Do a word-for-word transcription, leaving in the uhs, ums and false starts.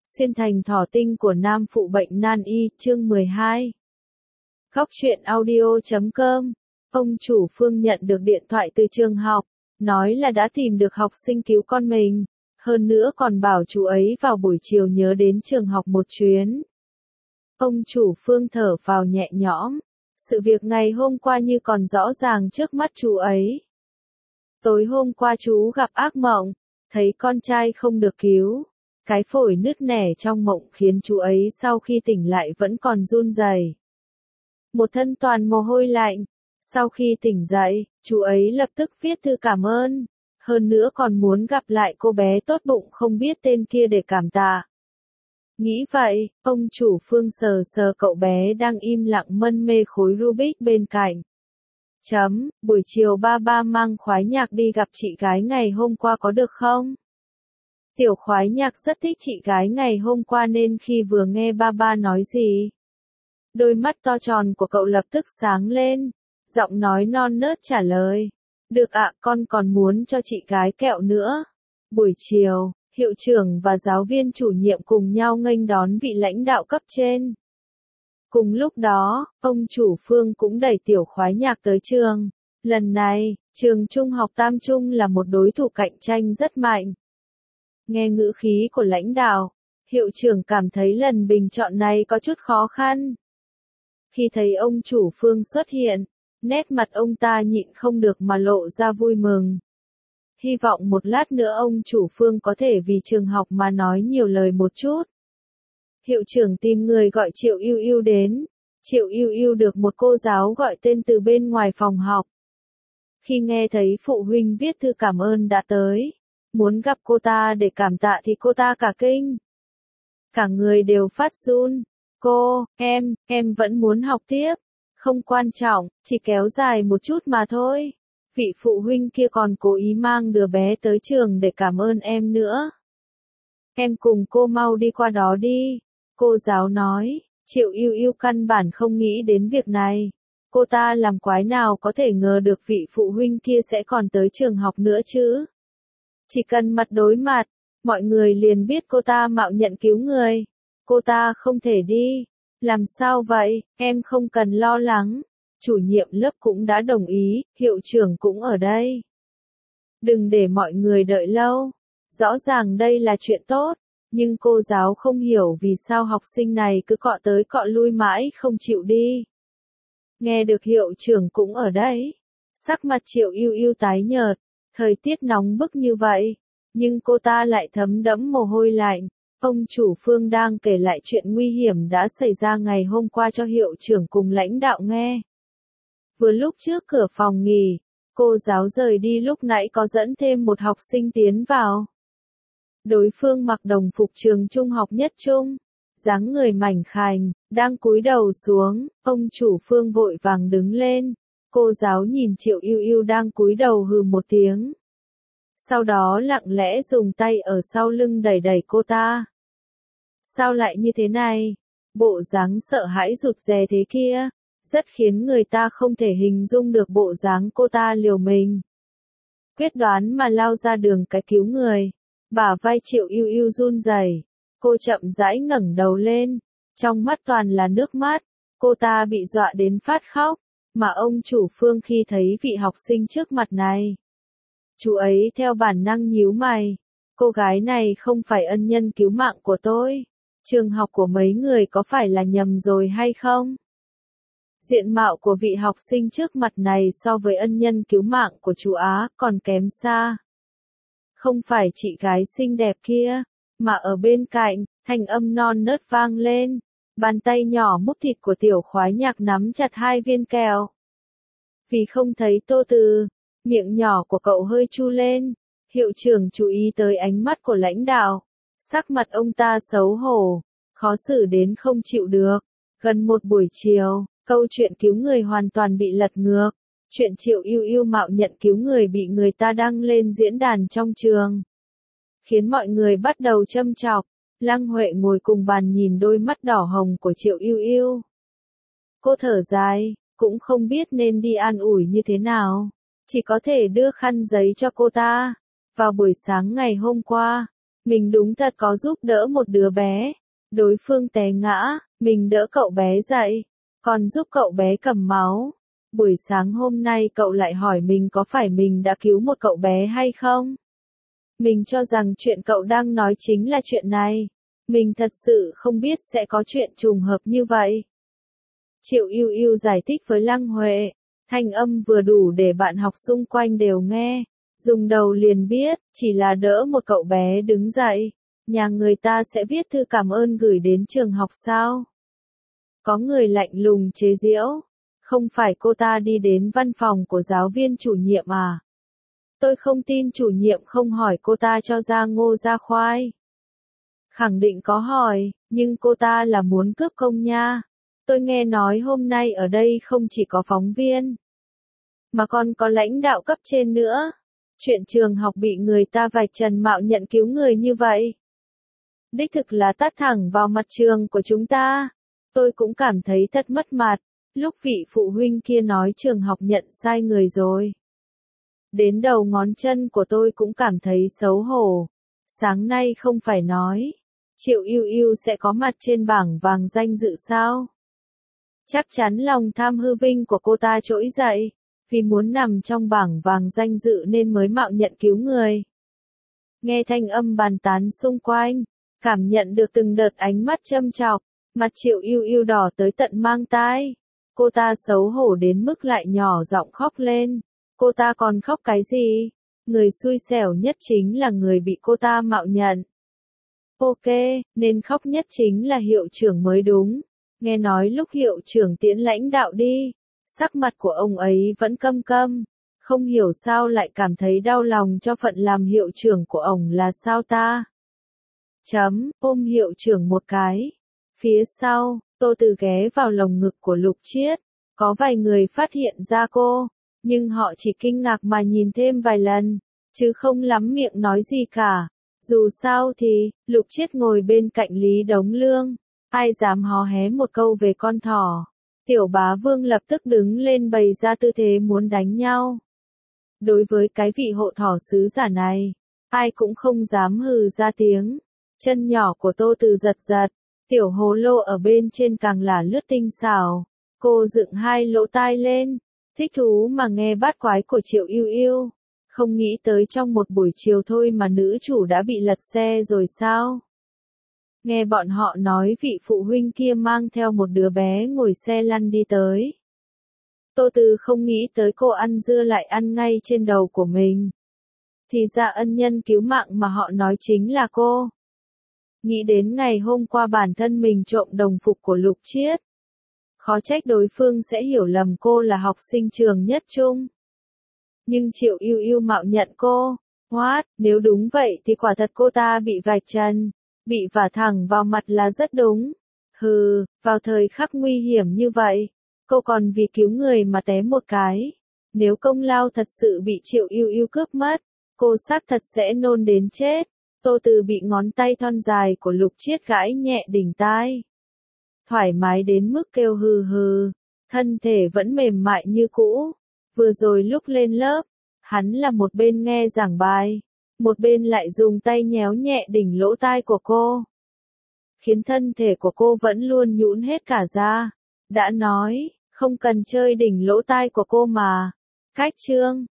Xuyên thành thỏ tinh của nam phụ bệnh nan y, chương mười hai. Góc truyện audio chấm com. Ông chủ Phương nhận được điện thoại từ trường học, nói là đã tìm được học sinh cứu con mình, hơn nữa còn bảo chú ấy vào buổi chiều nhớ đến trường học một chuyến. Ông chủ Phương thở phào nhẹ nhõm, sự việc ngày hôm qua như còn rõ ràng trước mắt chú ấy. Tối hôm qua chú gặp ác mộng, thấy con trai không được cứu. Cái phổi nứt nẻ trong mộng khiến chú ấy sau khi tỉnh lại vẫn còn run rẩy. Một thân toàn mồ hôi lạnh. Sau khi tỉnh dậy, chú ấy lập tức viết thư cảm ơn. Hơn nữa còn muốn gặp lại cô bé tốt bụng không biết tên kia để cảm tạ. Nghĩ vậy, ông chủ Phương sờ sờ cậu bé đang im lặng mân mê khối Rubik bên cạnh. Chấm, buổi chiều ba ba mang khoái nhạc đi gặp chị gái ngày hôm qua có được không? Tiểu khoái nhạc rất thích chị gái ngày hôm qua nên khi vừa nghe ba ba nói gì, đôi mắt to tròn của cậu lập tức sáng lên, giọng nói non nớt trả lời. Được ạ, con còn muốn cho chị gái kẹo nữa. Buổi chiều, hiệu trưởng và giáo viên chủ nhiệm cùng nhau nghênh đón vị lãnh đạo cấp trên. Cùng lúc đó, ông chủ Phương cũng đẩy tiểu khoái nhạc tới trường. Lần này, trường trung học Tam Trung là một đối thủ cạnh tranh rất mạnh. Nghe ngữ khí của lãnh đạo, hiệu trưởng cảm thấy lần bình chọn này có chút khó khăn. Khi thấy ông chủ Phương xuất hiện, nét mặt ông ta nhịn không được mà lộ ra vui mừng. Hy vọng một lát nữa ông chủ Phương có thể vì trường học mà nói nhiều lời một chút. Hiệu trưởng tìm người gọi Triệu Yêu Yêu đến. Triệu Yêu Yêu được một cô giáo gọi tên từ bên ngoài phòng học. Khi nghe thấy phụ huynh viết thư cảm ơn đã tới, muốn gặp cô ta để cảm tạ thì cô ta cả kinh. Cả người đều phát run. Cô, em, em vẫn muốn học tiếp. Không quan trọng, chỉ kéo dài một chút mà thôi. Vị phụ huynh kia còn cố ý mang đứa bé tới trường để cảm ơn em nữa. Em cùng cô mau đi qua đó đi. Cô giáo nói. Triệu Yêu Yêu căn bản không nghĩ đến việc này. Cô ta làm quái nào có thể ngờ được vị phụ huynh kia sẽ còn tới trường học nữa chứ. Chỉ cần mặt đối mặt, mọi người liền biết cô ta mạo nhận cứu người. Cô ta không thể đi. Làm sao vậy, em không cần lo lắng. Chủ nhiệm lớp cũng đã đồng ý, hiệu trưởng cũng ở đây. Đừng để mọi người đợi lâu. Rõ ràng đây là chuyện tốt, nhưng cô giáo không hiểu vì sao học sinh này cứ cọ tới cọ lui mãi không chịu đi. Nghe được hiệu trưởng cũng ở đây. Sắc mặt Triệu Yêu Yêu tái nhợt. Thời tiết nóng bức như vậy, nhưng cô ta lại thấm đẫm mồ hôi lạnh. Ông chủ Phương đang kể lại chuyện nguy hiểm đã xảy ra ngày hôm qua cho hiệu trưởng cùng lãnh đạo nghe. Vừa lúc trước cửa phòng nghỉ, cô giáo rời đi lúc nãy có dẫn thêm một học sinh tiến vào. Đối phương mặc đồng phục trường trung học nhất trung, dáng người mảnh khảnh, đang cúi đầu xuống, ông chủ Phương vội vàng đứng lên. Cô giáo nhìn Triệu Yêu Yêu đang cúi đầu hừ một tiếng. Sau đó lặng lẽ dùng tay ở sau lưng đẩy đẩy cô ta. Sao lại như thế này? Bộ dáng sợ hãi rụt rè thế kia, rất khiến người ta không thể hình dung được bộ dáng cô ta liều mình. Quyết đoán mà lao ra đường cái cứu người. Bả vai Triệu Yêu Yêu run rẩy. Cô chậm rãi ngẩng đầu lên, trong mắt toàn là nước mắt. Cô ta bị dọa đến phát khóc. Mà ông chủ Phương khi thấy vị học sinh trước mặt này, chú ấy theo bản năng nhíu mày. Cô gái này không phải ân nhân cứu mạng của tôi. Trường học của mấy người có phải là nhầm rồi hay không? Diện mạo của vị học sinh trước mặt này so với ân nhân cứu mạng của chú Á còn kém xa. Không phải chị gái xinh đẹp kia, mà ở bên cạnh, thanh âm non nớt vang lên. Bàn tay nhỏ múc thịt của tiểu khoái nhạc nắm chặt hai viên kẹo. Vì không thấy Tô Từ, miệng nhỏ của cậu hơi chu lên. Hiệu trưởng chú ý tới ánh mắt của lãnh đạo. Sắc mặt ông ta xấu hổ, khó xử đến không chịu được. Gần một buổi chiều, câu chuyện cứu người hoàn toàn bị lật ngược. Chuyện Triệu Yêu Yêu mạo nhận cứu người bị người ta đăng lên diễn đàn trong trường, khiến mọi người bắt đầu châm chọc. Lăng Huệ ngồi cùng bàn nhìn đôi mắt đỏ hồng của Triệu Yêu Yêu. Cô thở dài, cũng không biết nên đi an ủi như thế nào. Chỉ có thể đưa khăn giấy cho cô ta. Vào buổi sáng ngày hôm qua, Mình đúng thật có giúp đỡ một đứa bé. Đối phương té ngã, mình đỡ cậu bé dậy, còn giúp cậu bé cầm máu. Buổi sáng hôm nay cậu lại hỏi mình có phải mình đã cứu một cậu bé hay không? Mình cho rằng chuyện cậu đang nói chính là chuyện này. Mình thật sự không biết sẽ có chuyện trùng hợp như vậy. Triệu Yêu Yêu giải thích với Lăng Huệ, thanh âm vừa đủ để bạn học xung quanh đều nghe. Dùng đầu liền biết, chỉ là đỡ một cậu bé đứng dậy. Nhà người ta sẽ viết thư cảm ơn gửi đến trường học sao? Có người lạnh lùng chế giễu. Không phải cô ta đi đến văn phòng của giáo viên chủ nhiệm à? Tôi không tin chủ nhiệm không hỏi cô ta cho ra ngô ra khoai. Khẳng định có hỏi, nhưng cô ta là muốn cướp công nha. Tôi nghe nói hôm nay ở đây không chỉ có phóng viên, mà còn có lãnh đạo cấp trên nữa. Chuyện trường học bị người ta vạch trần mạo nhận cứu người như vậy. Đích thực là tát thẳng vào mặt trường của chúng ta. Tôi cũng cảm thấy thật mất mặt, lúc vị phụ huynh kia nói trường học nhận sai người rồi. Đến đầu ngón chân của tôi cũng cảm thấy xấu hổ. Sáng nay không phải nói, Triệu Yêu Yêu sẽ có mặt trên bảng vàng danh dự sao? Chắc chắn lòng tham hư vinh của cô ta trỗi dậy, vì muốn nằm trong bảng vàng danh dự nên mới mạo nhận cứu người. Nghe thanh âm bàn tán xung quanh, cảm nhận được từng đợt ánh mắt châm chọc, mặt Triệu Yêu Yêu đỏ tới tận mang tai. Cô ta xấu hổ đến mức lại nhỏ giọng khóc lên. Cô ta còn khóc cái gì? Người xui xẻo nhất chính là người bị cô ta mạo nhận. Ok, nên khóc nhất chính là hiệu trưởng mới đúng. Nghe nói lúc hiệu trưởng tiễn lãnh đạo đi, sắc mặt của ông ấy vẫn căm căm. Không hiểu sao lại cảm thấy đau lòng cho phận làm hiệu trưởng của ông là sao ta? Chấm, ôm hiệu trưởng một cái. Phía sau, Tô Từ ghé vào lồng ngực của Lục Chiết. Có vài người phát hiện ra cô, nhưng họ chỉ kinh ngạc mà nhìn thêm vài lần, chứ không lắm miệng nói gì cả. Dù sao thì, Lục Chiết ngồi bên cạnh Lý Đống Lương. Ai dám hò hé một câu về con thỏ. Tiểu Bá Vương lập tức đứng lên bày ra tư thế muốn đánh nhau. Đối với cái vị hộ thỏ sứ giả này, ai cũng không dám hừ ra tiếng. Chân nhỏ của Tô Từ giật giật, tiểu hồ lô ở bên trên càng là lướt tinh xảo. Cô dựng hai lỗ tai lên, thích thú mà nghe bát quái của Triệu Yêu Yêu. Không nghĩ tới trong một buổi chiều thôi mà nữ chủ đã bị lật xe rồi sao? Nghe bọn họ nói vị phụ huynh kia mang theo một đứa bé ngồi xe lăn đi tới. Tô Từ không nghĩ tới cô ăn dưa lại ăn ngay trên đầu của mình. Thì ra ân nhân cứu mạng mà họ nói chính là cô. Nghĩ đến ngày hôm qua bản thân mình trộm đồng phục của Lục Chiết. Khó trách đối phương sẽ hiểu lầm cô là học sinh trường nhất trung. Nhưng Triệu Yêu Yêu mạo nhận cô. What, nếu đúng vậy thì quả thật cô ta bị vạch trần. Bị vả thẳng vào mặt là rất đúng. Hừ, vào thời khắc nguy hiểm như vậy, cô còn vì cứu người mà té một cái. Nếu công lao thật sự bị Triệu Yêu Yêu cướp mất, cô xác thật sẽ nôn đến chết. Tô Từ bị ngón tay thon dài của Lục Chiết gãi nhẹ đỉnh tai. Thoải mái đến mức kêu hừ hừ, thân thể vẫn mềm mại như cũ. Vừa rồi lúc lên lớp, hắn là một bên nghe giảng bài, một bên lại dùng tay nhéo nhẹ đỉnh lỗ tai của cô. Khiến thân thể của cô vẫn luôn nhũn hết cả ra. Đã nói, không cần chơi đỉnh lỗ tai của cô mà. Cách chương.